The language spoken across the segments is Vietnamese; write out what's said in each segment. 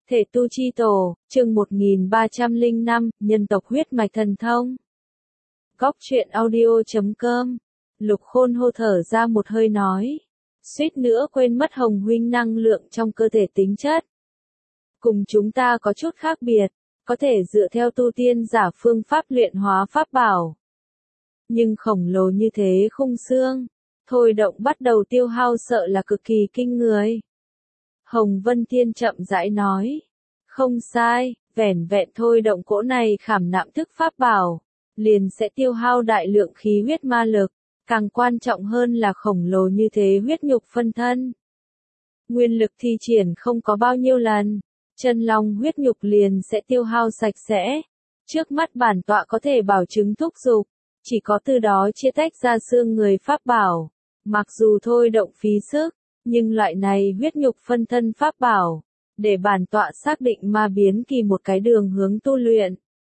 Thể tu chi tổ, chương 1305, nhân tộc huyết mạch thần thông. Góc truyện audio.com. Lục Khôn hô thở ra một hơi nói. Suýt nữa quên mất Hồng huynh năng lượng trong cơ thể tính chất. Cùng chúng ta có chút khác biệt, có thể dựa theo tu tiên giả phương pháp luyện hóa pháp bảo. Nhưng khổng lồ như thế khung xương, thôi động bắt đầu tiêu hao sợ là cực kỳ kinh người. Hồng Vân Thiên chậm rãi nói. Không sai, vẻn vẹn thôi động cỗ này khảm nạm thức pháp bảo, liền sẽ tiêu hao đại lượng khí huyết ma lực, càng quan trọng hơn là khổng lồ như thế huyết nhục phân thân. Nguyên lực thi triển không có bao nhiêu lần, chân long huyết nhục liền sẽ tiêu hao sạch sẽ. Trước mắt bản tọa có thể bảo chứng thúc giục, chỉ có từ đó chia tách ra xương người pháp bảo. Mặc dù thôi động phí sức, nhưng loại này huyết nhục phân thân pháp bảo, để bản tọa xác định ma biến kỳ một cái đường hướng tu luyện.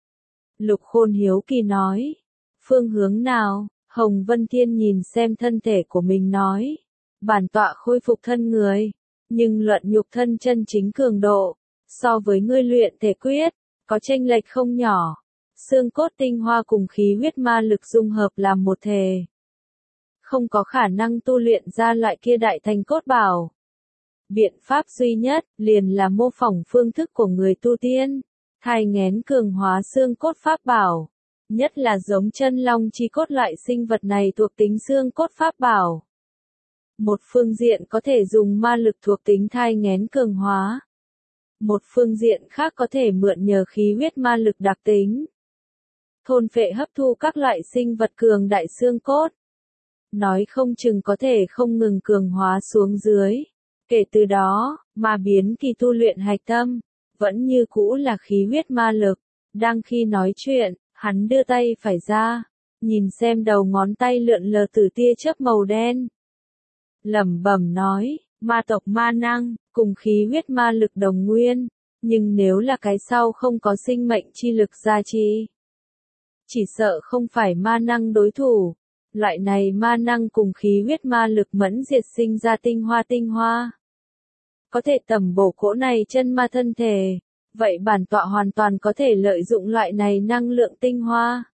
Lục Khôn hiếu kỳ nói, phương hướng nào? Hồng Vân Thiên nhìn xem thân thể của mình nói, bản tọa khôi phục thân người, nhưng luận nhục thân chân chính cường độ, so với ngươi luyện thể quyết, có chênh lệch không nhỏ. Xương cốt tinh hoa cùng khí huyết ma lực dung hợp làm một thể, không có khả năng tu luyện ra loại kia đại thành cốt bảo. Biện pháp duy nhất, liền là mô phỏng phương thức của người tu tiên, thai nghén cường hóa xương cốt pháp bảo, nhất là giống chân long chi cốt loại sinh vật này thuộc tính xương cốt pháp bảo. Một phương diện có thể dùng ma lực thuộc tính thai nghén cường hóa. Một phương diện khác có thể mượn nhờ khí huyết ma lực đặc tính, thôn phệ hấp thu các loại sinh vật cường đại xương cốt. Nói không chừng có thể không ngừng cường hóa xuống dưới. Kể từ đó, ma biến kỳ tu luyện hạch tâm, vẫn như cũ là khí huyết ma lực. Đang khi nói chuyện, hắn đưa tay phải ra, nhìn xem đầu ngón tay lượn lờ từ tia chớp màu đen. Lẩm bẩm nói, ma tộc ma năng, cùng khí huyết ma lực đồng nguyên, nhưng nếu là cái sau không có sinh mệnh chi lực gia trì, chỉ sợ không phải ma năng đối thủ. Loại này ma năng cùng khí huyết ma lực mẫn diệt sinh ra tinh hoa. Có thể tầm bổ cỗ này chân ma thân thể, vậy bản tọa hoàn toàn có thể lợi dụng loại này năng lượng tinh hoa.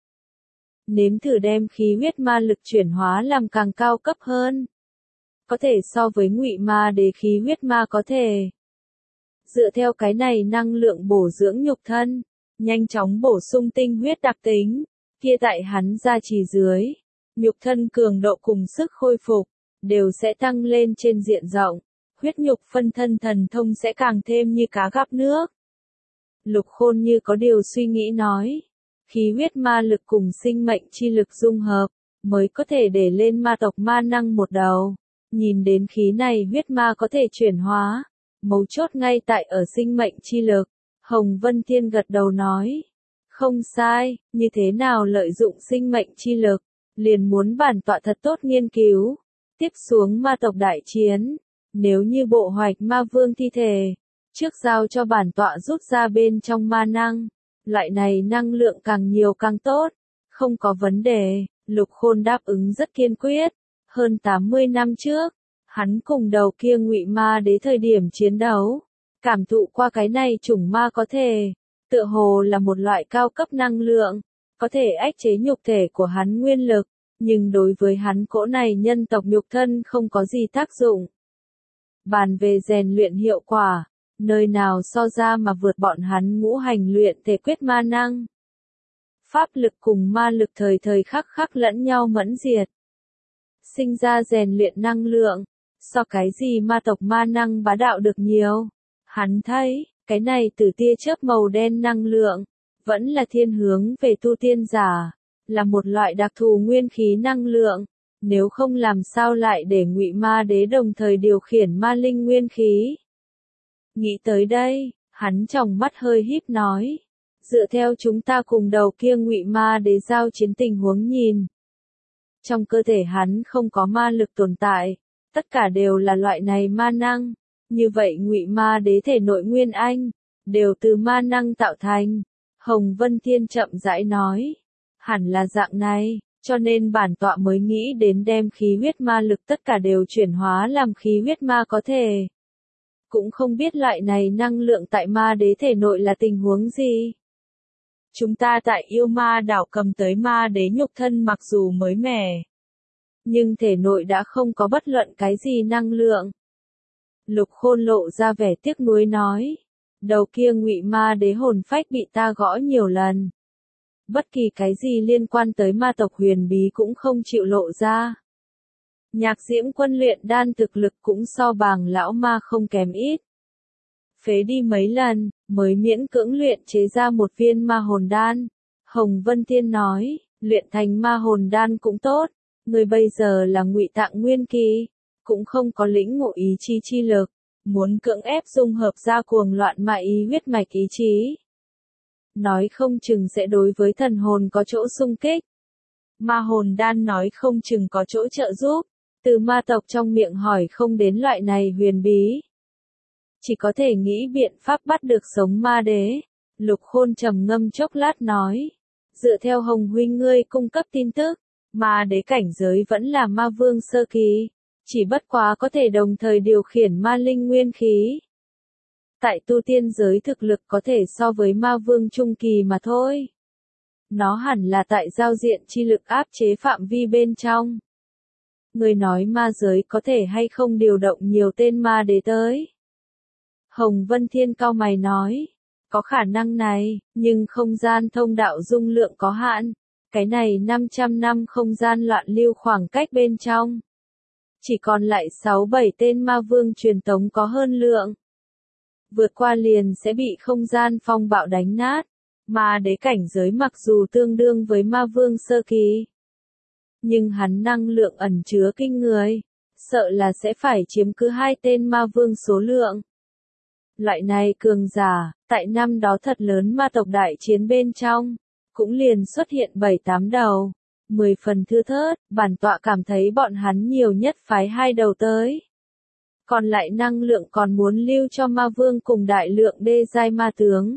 Nếm thử đem khí huyết ma lực chuyển hóa làm càng cao cấp hơn. Có thể so với Ngụy Ma Đế khí huyết ma có thể. Dựa theo cái này năng lượng bổ dưỡng nhục thân, nhanh chóng bổ sung tinh huyết đặc tính, kia tại hắn gia trì dưới. Nhục thân cường độ cùng sức khôi phục, đều sẽ tăng lên trên diện rộng, huyết nhục phân thân thần thông sẽ càng thêm như cá gặp nước. Lục Khôn như có điều suy nghĩ nói, khí huyết ma lực cùng sinh mệnh chi lực dung hợp, mới có thể để lên ma tộc ma năng một đầu. Nhìn đến khí này huyết ma có thể chuyển hóa, mấu chốt ngay tại ở sinh mệnh chi lực. Hồng Vân Thiên gật đầu nói, không sai, như thế nào lợi dụng sinh mệnh chi lực, liền muốn bản tọa thật tốt nghiên cứu. Tiếp xuống ma tộc đại chiến, nếu như bộ hoạch ma vương thi thể, trước giao cho bản tọa rút ra bên trong ma năng, loại này năng lượng càng nhiều càng tốt. Không có vấn đề, Lục Khôn đáp ứng rất kiên quyết. Hơn 80 năm trước, hắn cùng đầu kia Ngụy Ma Đế thời điểm chiến đấu, cảm thụ qua cái này chủng ma có thể, tựa hồ là một loại cao cấp năng lượng, có thể ách chế nhục thể của hắn nguyên lực, nhưng đối với hắn cỗ này nhân tộc nhục thân không có gì tác dụng. Bàn về rèn luyện hiệu quả, nơi nào so ra mà vượt bọn hắn ngũ hành luyện thể quyết ma năng. Pháp lực cùng ma lực thời thời khắc khắc lẫn nhau mẫn diệt, sinh ra rèn luyện năng lượng, so cái gì ma tộc ma năng bá đạo được nhiều. Hắn thấy, cái này từ tia chớp màu đen năng lượng, vẫn là thiên hướng về tu tiên giả, là một loại đặc thù nguyên khí năng lượng, nếu không làm sao lại để Ngụy Ma Đế đồng thời điều khiển ma linh nguyên khí. Nghĩ tới đây, hắn tròng mắt hơi híp nói, dựa theo chúng ta cùng đầu kia Ngụy Ma Đế giao chiến tình huống nhìn, trong cơ thể hắn không có ma lực tồn tại, tất cả đều là loại này ma năng, như vậy Ngụy Ma Đế thể nội nguyên anh, đều từ ma năng tạo thành. Hồng Vân Thiên chậm rãi nói, hẳn là dạng này, cho nên bản tọa mới nghĩ đến đem khí huyết ma lực tất cả đều chuyển hóa làm khí huyết ma có thể. cũng không biết loại này năng lượng tại ma đế thể nội là tình huống gì. Chúng ta tại yêu ma đảo cầm tới ma đế nhục thân mặc dù mới mẻ, nhưng thể nội đã không có bất luận cái gì năng lượng. Lục Khôn lộ ra vẻ tiếc nuối nói. Đầu kia ngụy ma đế hồn phách bị ta gõ nhiều lần. Bất kỳ cái gì liên quan tới ma tộc huyền bí cũng không chịu lộ ra. Nhạc Diễm Quân luyện đan thực lực cũng so bàng lão ma không kém ít. Phế đi mấy lần, mới miễn cưỡng luyện chế ra một viên ma hồn đan. Hồng Vân Thiên nói, luyện thành ma hồn đan cũng tốt, người bây giờ là ngụy tạng nguyên kỳ, cũng không có lĩnh ngộ ý chí chi lực, muốn cưỡng ép dung hợp ra cuồng loạn ma ý huyết mạch ý chí. Nói không chừng sẽ đối với thần hồn có chỗ xung kích. Ma hồn đan nói không chừng có chỗ trợ giúp. Từ ma tộc trong miệng hỏi không đến loại này huyền bí. Chỉ có thể nghĩ biện pháp bắt được sống ma đế. Lục Khôn trầm ngâm chốc lát nói. Dựa theo Hồng huynh ngươi cung cấp tin tức, ma đế cảnh giới vẫn là ma vương sơ kỳ. Chỉ bất quá có thể đồng thời điều khiển ma linh nguyên khí. Tại tu tiên giới thực lực có thể so với ma vương trung kỳ mà thôi. Nó hẳn là tại giao diện chi lực áp chế phạm vi bên trong. Người nói ma giới có thể hay không điều động nhiều tên ma đế tới. Hồng Vân Thiên cau mày nói. Có khả năng này, nhưng không gian thông đạo dung lượng có hạn. Cái này 500 năm không gian loạn lưu khoảng cách bên trong. Chỉ còn lại 6-7 tên ma vương truyền tống có hơn lượng. Vượt qua liền sẽ bị không gian phong bạo đánh nát. Ma đế cảnh giới mặc dù tương đương với ma vương sơ kỳ, nhưng hắn năng lượng ẩn chứa kinh người, sợ là sẽ phải chiếm cứ 2 tên ma vương số lượng. Loại này cường giả, tại năm đó thật lớn ma tộc đại chiến bên trong, cũng liền xuất hiện 7-8 đầu, 10 phần thưa thớt, bản tọa cảm thấy bọn hắn nhiều nhất phái 2 đầu tới. Còn lại năng lượng còn muốn lưu cho ma vương cùng đại lượng đê giai ma tướng.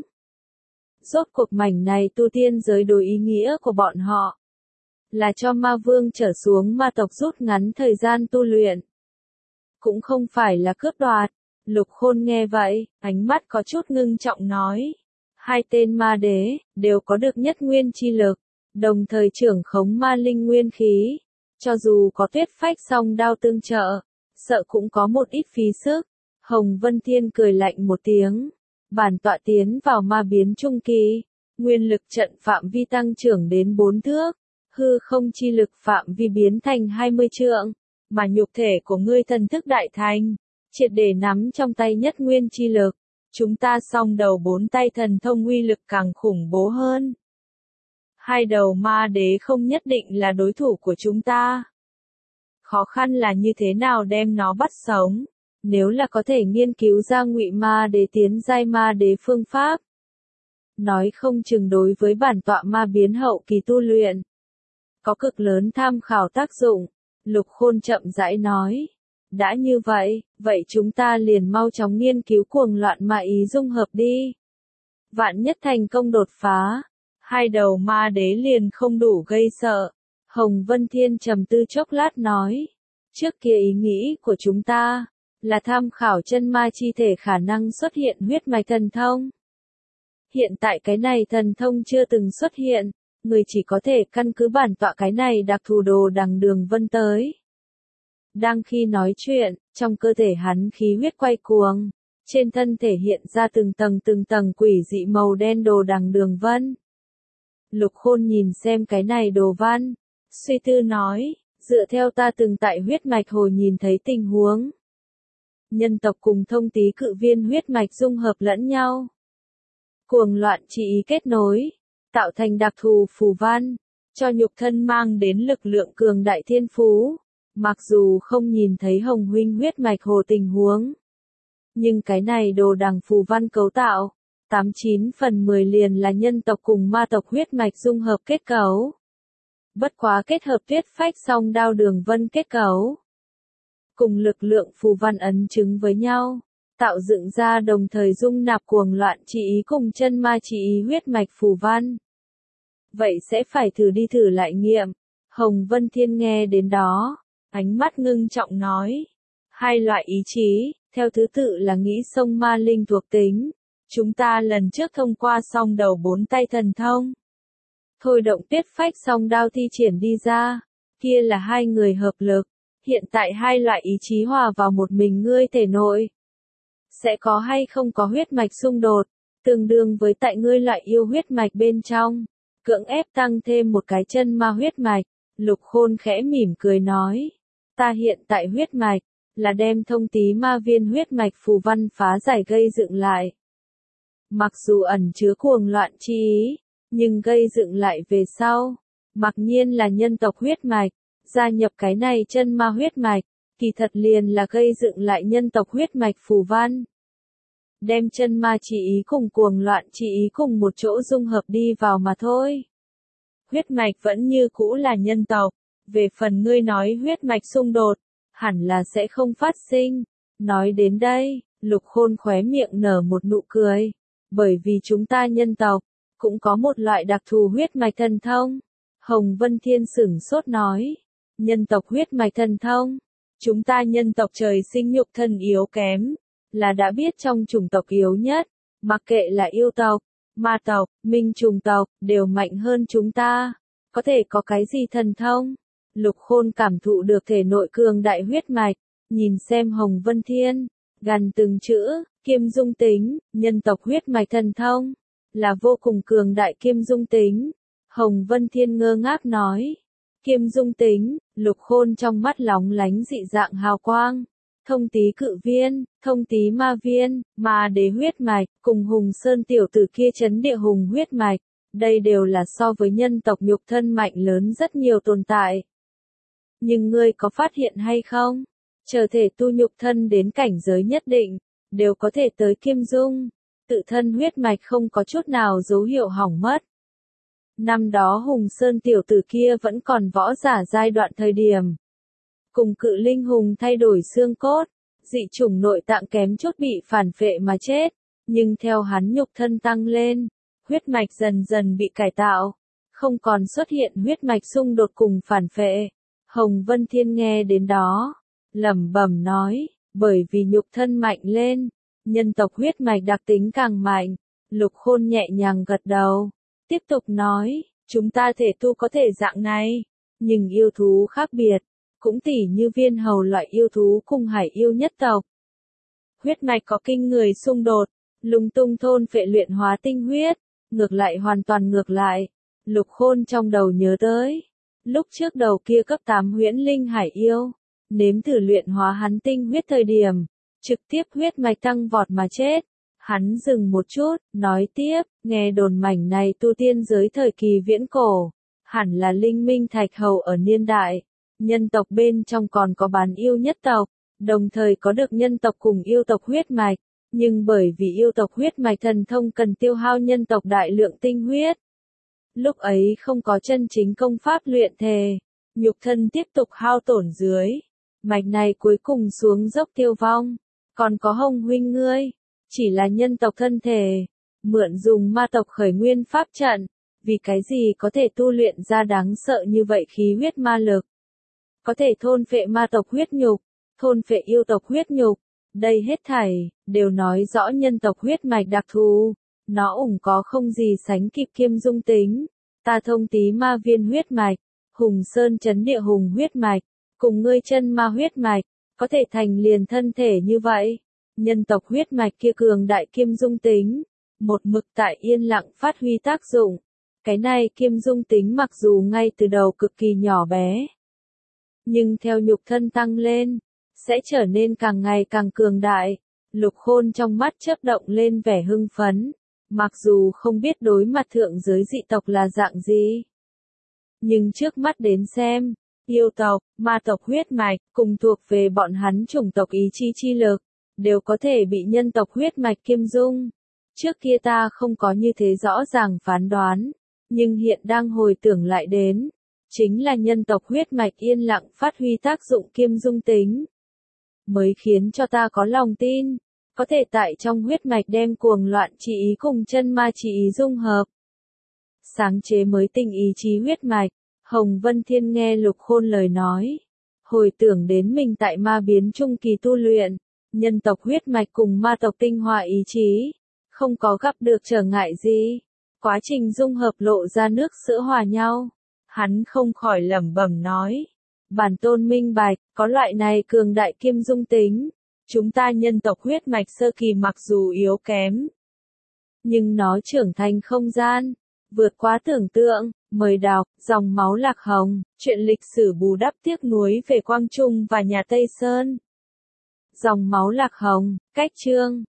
Rốt cuộc mảnh này tu tiên giới đối ý nghĩa của bọn họ là cho ma vương trở xuống ma tộc rút ngắn thời gian tu luyện. Cũng không phải là cướp đoạt. Lục Khôn nghe vậy, ánh mắt có chút ngưng trọng nói. 2 tên ma đế, đều có được nhất nguyên chi lực, đồng thời trưởng khống ma linh nguyên khí. Cho dù có tuyết phách song đao tương trợ, sợ cũng có một ít phí sức. Hồng Vân Thiên cười lạnh một tiếng. Bản tọa tiến vào ma biến trung kỳ. Nguyên lực trận phạm vi tăng trưởng đến 4 thước. Hư không chi lực phạm vi biến thành 20 trượng. Mà nhục thể của ngươi thần thức đại thành, triệt để nắm trong tay nhất nguyên chi lực. Chúng ta song đầu 4 tay thần thông uy lực càng khủng bố hơn. 2 đầu ma đế không nhất định là đối thủ của chúng ta. Khó khăn là như thế nào đem nó bắt sống. Nếu là có thể nghiên cứu ra ngụy ma đế tiến giai ma đế phương pháp, nói không chừng đối với bản tọa ma biến hậu kỳ tu luyện có cực lớn tham khảo tác dụng. Lục Khôn chậm rãi nói. Đã như vậy, vậy chúng ta liền mau chóng nghiên cứu cuồng loạn ma ý dung hợp đi. Vạn nhất thành công đột phá, 2 đầu ma đế liền không đủ gây sợ. Hồng Vân Thiên trầm tư chốc lát nói. Trước kia ý nghĩ của chúng ta là tham khảo chân ma chi thể khả năng xuất hiện huyết mạch thần thông. Hiện tại cái này thần thông chưa từng xuất hiện, người chỉ có thể căn cứ bản tọa cái này đặc thù đồ đằng đường vân tới. Đang khi nói chuyện, trong cơ thể hắn khí huyết quay cuồng, trên thân thể hiện ra từng tầng quỷ dị màu đen đồ đằng đường vân. Lục Khôn nhìn xem cái này đồ văn, suy tư nói, dựa theo ta từng tại huyết mạch hồ nhìn thấy tình huống. Nhân tộc cùng thông tí cự viên huyết mạch dung hợp lẫn nhau. Cuồng loạn chi ý kết nối, tạo thành đặc thù phù văn, cho nhục thân mang đến lực lượng cường đại thiên phú. Mặc dù không nhìn thấy Hồng huynh huyết mạch hồ tình huống, nhưng cái này đồ đằng phù văn cấu tạo, 89 phần 10 liền là nhân tộc cùng ma tộc huyết mạch dung hợp kết cấu. Bất quá kết hợp tuyết phách song đao đường vân kết cấu, cùng lực lượng phù văn ấn chứng với nhau, tạo dựng ra đồng thời dung nạp cuồng loạn chi ý cùng chân ma chi ý huyết mạch phù văn. Vậy sẽ phải thử đi thử lại nghiệm. Hồng Vân Thiên nghe đến đó, ánh mắt ngưng trọng nói. 2 loại ý chí, theo thứ tự là nghĩ sông ma linh thuộc tính. Chúng ta lần trước thông qua xong đầu 4 tay thần thông. Thôi động tiết phách song đao thi triển đi ra. Kia là hai người hợp lực. Hiện tại hai loại ý chí hòa vào một mình ngươi thể nội. Sẽ có hay không có huyết mạch xung đột, tương đương với tại ngươi loại yêu huyết mạch bên trong. Cưỡng ép tăng thêm một cái chân ma huyết mạch. Lục Khôn khẽ mỉm cười nói. Ta hiện tại huyết mạch, là đem thông tí ma viên huyết mạch phù văn phá giải gây dựng lại. Mặc dù ẩn chứa cuồng loạn chi ý, nhưng gây dựng lại về sau, mặc nhiên là nhân tộc huyết mạch, gia nhập cái này chân ma huyết mạch, kỳ thật liền là gây dựng lại nhân tộc huyết mạch phù văn. Đem chân ma chi ý cùng cuồng loạn chi ý cùng một chỗ dung hợp đi vào mà thôi. Huyết mạch vẫn như cũ là nhân tộc, về phần ngươi nói huyết mạch xung đột, hẳn là sẽ không phát sinh. Nói đến đây, Lục Khôn khóe miệng nở một nụ cười, bởi vì chúng ta nhân tộc, cũng có một loại đặc thù huyết mạch thần thông. Hồng Vân Thiên sửng sốt nói, nhân tộc huyết mạch thần thông, chúng ta nhân tộc trời sinh nhục thân yếu kém, là đã biết trong chủng tộc yếu nhất, mặc kệ là yêu tộc, ma tộc, minh trùng tộc, đều mạnh hơn chúng ta. Có thể có cái gì thần thông? Lục Khôn cảm thụ được thể nội cường đại huyết mạch, nhìn xem Hồng Vân Thiên, gần từng chữ, kiêm dung tính, nhân tộc huyết mạch thần thông, là vô cùng cường đại kiêm dung tính. Hồng Vân Thiên ngơ ngác nói, kiêm dung tính, Lục Khôn trong mắt lóng lánh dị dạng hào quang. Thông tí cự viên, thông tí ma viên, ma đế huyết mạch, cùng Hùng Sơn tiểu tử kia chấn địa hùng huyết mạch, đây đều là so với nhân tộc nhục thân mạnh lớn rất nhiều tồn tại. Nhưng ngươi có phát hiện hay không? Chờ thể tu nhục thân đến cảnh giới nhất định, đều có thể tới kiêm dung, tự thân huyết mạch không có chút nào dấu hiệu hỏng mất. Năm đó Hùng Sơn tiểu tử kia vẫn còn võ giả giai đoạn thời điểm. Cùng cự linh hùng thay đổi xương cốt, dị chủng nội tạng kém chút bị phản phệ mà chết, nhưng theo hắn nhục thân tăng lên, huyết mạch dần dần bị cải tạo, không còn xuất hiện huyết mạch xung đột cùng phản phệ. Hồng Vân Thiên nghe đến đó, lẩm bẩm nói, bởi vì nhục thân mạnh lên, nhân tộc huyết mạch đặc tính càng mạnh. Lục Khôn nhẹ nhàng gật đầu, tiếp tục nói, chúng ta thể tu có thể dạng này, nhưng yêu thú khác biệt, cũng tỉ như viên hầu loại yêu thú cùng hải yêu nhất tộc. Huyết mạch có kinh người xung đột, lung tung thôn phệ luyện hóa tinh huyết, ngược lại hoàn toàn ngược lại. Lục Khôn trong đầu nhớ tới, lúc trước đầu kia cấp 8 huyễn linh hải yêu, nếm thử luyện hóa hắn tinh huyết thời điểm, trực tiếp huyết mạch tăng vọt mà chết. Hắn dừng một chút, nói tiếp, nghe đồn mảnh này tu tiên giới thời kỳ viễn cổ, hẳn là linh minh thạch hầu ở niên đại, nhân tộc bên trong còn có bán yêu nhất tộc, đồng thời có được nhân tộc cùng yêu tộc huyết mạch, nhưng bởi vì yêu tộc huyết mạch thần thông cần tiêu hao nhân tộc đại lượng tinh huyết. Lúc ấy không có chân chính công pháp luyện thể, nhục thân tiếp tục hao tổn dưới, mạch này cuối cùng xuống dốc tiêu vong, còn có Hồng huynh ngươi, chỉ là nhân tộc thân thể, mượn dùng ma tộc khởi nguyên pháp trận, vì cái gì có thể tu luyện ra đáng sợ như vậy khí huyết ma lực. Có thể thôn phệ ma tộc huyết nhục, thôn phệ yêu tộc huyết nhục, đây hết thảy, đều nói rõ nhân tộc huyết mạch đặc thù, nó có không gì sánh kịp kiêm dung tính. Ta thông tí ma viên huyết mạch, Hùng Sơn chấn địa hùng huyết mạch, cùng ngươi chân ma huyết mạch, có thể thành liền thân thể như vậy. Nhân tộc huyết mạch kia cường đại kiêm dung tính, một mực tại yên lặng phát huy tác dụng. Cái này kiêm dung tính mặc dù ngay từ đầu cực kỳ nhỏ bé, nhưng theo nhục thân tăng lên, sẽ trở nên càng ngày càng cường đại. Lục Khôn trong mắt chớp động lên vẻ hưng phấn, mặc dù không biết đối mặt thượng giới dị tộc là dạng gì, nhưng trước mắt đến xem, yêu tộc, ma tộc huyết mạch, cùng thuộc về bọn hắn chủng tộc ý chí chi lực, đều có thể bị nhân tộc huyết mạch kiêm dung. Trước kia ta không có như thế rõ ràng phán đoán, nhưng hiện đang hồi tưởng lại đến, chính là nhân tộc huyết mạch yên lặng phát huy tác dụng kiêm dung tính, mới khiến cho ta có lòng tin, có thể tại trong huyết mạch đem cuồng loạn chi ý cùng chân ma chi ý dung hợp. Sáng chế mới tinh ý chí huyết mạch, Hồng Vân Thiên nghe Lục Khôn lời nói, hồi tưởng đến mình tại ma biến trung kỳ tu luyện, nhân tộc huyết mạch cùng ma tộc tinh hoa ý chí, không có gặp được trở ngại gì. Quá trình dung hợp lộ ra nước sữa hòa nhau. Hắn không khỏi lẩm bẩm nói. Bản tôn minh bạch, có loại này cường đại kim dung tính. Chúng ta nhân tộc huyết mạch sơ kỳ mặc dù yếu kém, nhưng nó trưởng thành không gian, vượt quá tưởng tượng. Mời đọc, dòng máu lạc hồng, chuyện lịch sử bù đắp tiếc nuối về Quang Trung và nhà Tây Sơn. Dòng máu lạc hồng, cách chương.